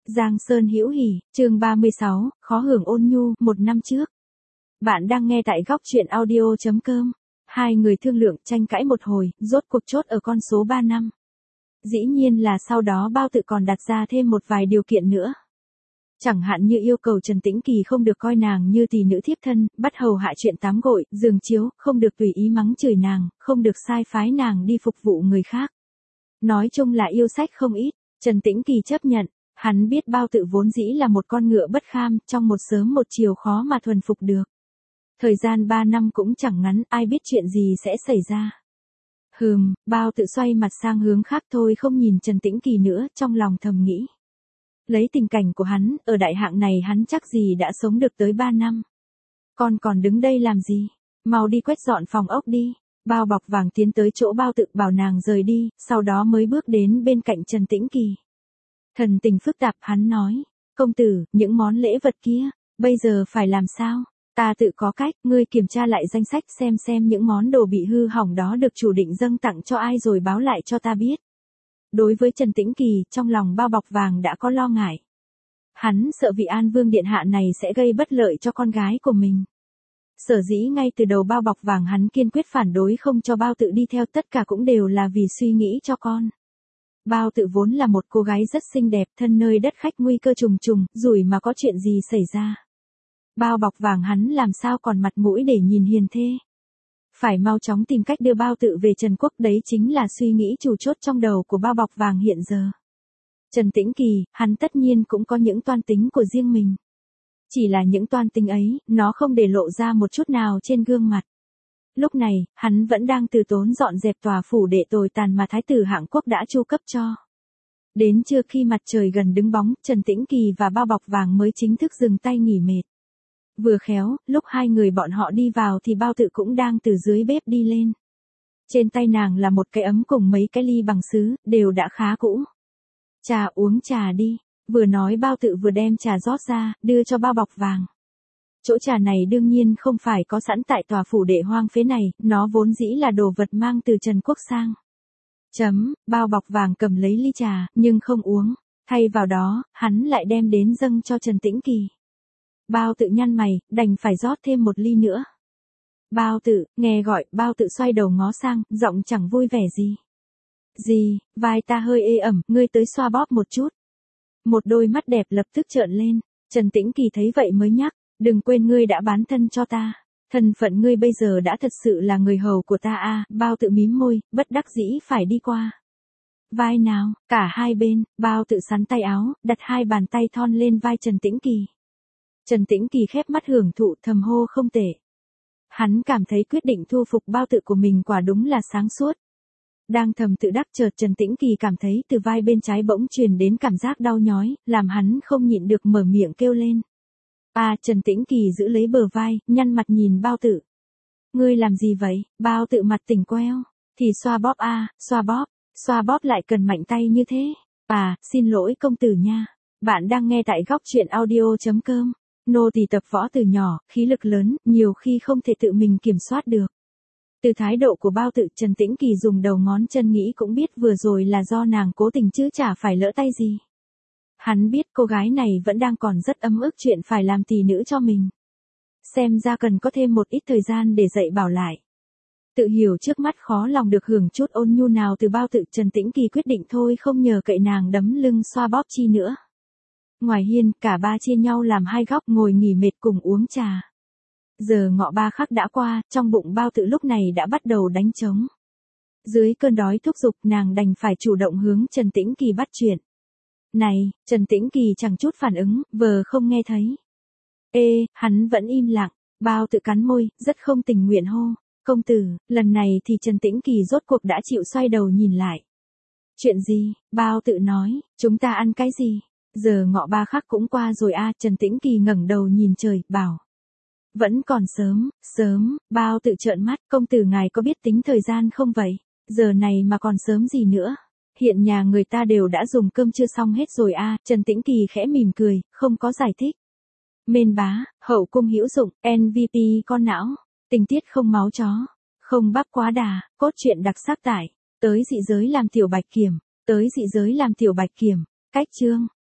Giang Sơn hữu hỉ, chương 36, khó hưởng ôn nhu, một năm trước. Bạn đang nghe tại góc truyện audio.com. Hai người thương lượng tranh cãi một hồi, rốt cuộc chốt ở con số 3 năm. Dĩ nhiên là sau đó Bao Tự còn đặt ra thêm một vài điều kiện nữa. Chẳng hạn như yêu cầu Trần Tĩnh Kỳ không được coi nàng như tỷ nữ thiếp thân, bắt hầu hạ chuyện tắm gội, giường chiếu, không được tùy ý mắng chửi nàng, không được sai phái nàng đi phục vụ người khác. Nói chung là yêu sách không ít, Trần Tĩnh Kỳ chấp nhận. Hắn biết Bao Tự vốn dĩ là một con ngựa bất kham, trong một sớm một chiều khó mà thuần phục được. Thời gian 3 năm cũng chẳng ngắn, ai biết chuyện gì sẽ xảy ra. Bao Tự xoay mặt sang hướng khác thôi, không nhìn Trần Tĩnh Kỳ nữa, trong lòng thầm nghĩ. Lấy tình cảnh của hắn, ở đại hạng này hắn chắc gì đã sống được tới 3 năm. Con còn đứng đây làm gì? Mau đi quét dọn phòng ốc đi. Bao Bọc Vàng tiến tới chỗ Bao Tự bảo nàng rời đi, sau đó mới bước đến bên cạnh Trần Tĩnh Kỳ. Thần tình phức tạp, hắn nói, công tử, những món lễ vật kia, bây giờ phải làm sao? Ta tự có cách, ngươi kiểm tra lại danh sách xem những món đồ bị hư hỏng đó được chủ định dâng tặng cho ai rồi báo lại cho ta biết. Đối với Trần Tĩnh Kỳ, trong lòng Bao Bọc Vàng đã có lo ngại. Hắn sợ vị An Vương điện hạ này sẽ gây bất lợi cho con gái của mình. Sở dĩ ngay từ đầu Bao Bọc Vàng hắn kiên quyết phản đối không cho Bao Tự đi theo, tất cả cũng đều là vì suy nghĩ cho con. Bao Tự vốn là một cô gái rất xinh đẹp, thân nơi đất khách nguy cơ trùng trùng, rủi mà có chuyện gì xảy ra. Bao Bọc Vàng hắn làm sao còn mặt mũi để nhìn hiền thê. Phải mau chóng tìm cách đưa Bao Tự về Trần Quốc, đấy chính là suy nghĩ chủ chốt trong đầu của Bao Bọc Vàng hiện giờ. Trần Tĩnh Kỳ, hắn tất nhiên cũng có những toan tính của riêng mình. Chỉ là những toan tính ấy, nó không để lộ ra một chút nào trên gương mặt. Lúc này, hắn vẫn đang từ tốn dọn dẹp tòa phủ đệ tồi tàn mà Thái tử Hạng Quốc đã chu cấp cho. Đến trưa khi mặt trời gần đứng bóng, Trần Tĩnh Kỳ và Bao Bọc Vàng mới chính thức dừng tay nghỉ mệt. Vừa khéo, lúc hai người bọn họ đi vào thì Bao Tự cũng đang từ dưới bếp đi lên. Trên tay nàng là một cái ấm cùng mấy cái ly bằng sứ, đều đã khá cũ. Trà, uống trà đi. Vừa nói Bao Tự vừa đem trà rót ra, đưa cho Bao Bọc Vàng. Chỗ trà này đương nhiên không phải có sẵn tại tòa phủ đệ hoang phế này, nó vốn dĩ là đồ vật mang từ Trần Quốc sang. Bao Bọc Vàng cầm lấy ly trà, nhưng không uống. Thay vào đó, hắn lại đem đến dâng cho Trần Tĩnh Kỳ. Bao Tự nhăn mày, đành phải rót thêm một ly nữa. Bao Tự, nghe gọi, Bao Tự xoay đầu ngó sang, giọng chẳng vui vẻ gì. Gì, vai ta hơi ê ẩm, ngươi tới xoa bóp một chút. Một đôi mắt đẹp lập tức trợn lên, Trần Tĩnh Kỳ thấy vậy mới nhắc, đừng quên ngươi đã bán thân cho ta. Thân phận ngươi bây giờ đã thật sự là người hầu của ta à, Bao Tự mím môi, bất đắc dĩ phải đi qua. Vai nào, cả hai bên, Bao Tự sắn tay áo, đặt hai bàn tay thon lên vai Trần Tĩnh Kỳ. Trần Tĩnh Kỳ khép mắt hưởng thụ, thầm hô không tệ. Hắn cảm thấy quyết định thu phục Bao Tự của mình quả đúng là sáng suốt. Đang thầm tự đắc chợt Trần Tĩnh Kỳ cảm thấy từ vai bên trái bỗng truyền đến cảm giác đau nhói, làm hắn không nhịn được mở miệng kêu lên. Trần Tĩnh Kỳ giữ lấy bờ vai, nhăn mặt nhìn Bao Tự. Ngươi làm gì vậy? Bao Tự mặt tỉnh queo. Thì xoa bóp xoa bóp lại cần mạnh tay như thế. Xin lỗi công tử nha. Bạn đang nghe tại góc truyện audio.com. Nô tỳ tập võ từ nhỏ, khí lực lớn, nhiều khi không thể tự mình kiểm soát được. Từ thái độ của Bao Tự, Trần Tĩnh Kỳ dùng đầu ngón chân nghĩ cũng biết vừa rồi là do nàng cố tình chứ chả phải lỡ tay gì. Hắn biết cô gái này vẫn đang còn rất ấm ức chuyện phải làm tỷ nữ cho mình. Xem ra cần có thêm một ít thời gian để dạy bảo lại. Tự hiểu trước mắt khó lòng được hưởng chút ôn nhu nào từ Bao Tự, Trần Tĩnh Kỳ quyết định thôi không nhờ cậy nàng đấm lưng xoa bóp chi nữa. Ngoài hiên, cả ba chia nhau làm hai góc ngồi nghỉ mệt cùng uống trà. Giờ ngọ 3 khắc đã qua, trong bụng Bao Tự lúc này đã bắt đầu đánh trống. Dưới cơn đói thúc giục, nàng đành phải chủ động hướng Trần Tĩnh Kỳ bắt chuyện. Này, Trần Tĩnh Kỳ chẳng chút phản ứng, vờ không nghe thấy. Hắn vẫn im lặng, Bao Tự cắn môi, rất không tình nguyện hô. Công tử, lần này thì Trần Tĩnh Kỳ rốt cuộc đã chịu xoay đầu nhìn lại. Chuyện gì? Bao Tự nói, chúng ta ăn cái gì? Giờ ngọ 3 khắc cũng qua rồi Trần Tĩnh Kỳ ngẩng đầu nhìn trời, bảo. Vẫn còn sớm, Bao Tự trợn mắt, công tử ngài có biết tính thời gian không vậy? Giờ này mà còn sớm gì nữa? Hiện nhà người ta đều đã dùng cơm trưa xong hết rồi Trần Tĩnh Kỳ khẽ mỉm cười, không có giải thích. Mên bá, hậu cung hữu dụng, MVP con não, tình tiết không máu chó, không bắp quá đà, cốt truyện đặc sắc tải, tới dị giới làm tiểu bạch kiểm, cách chương.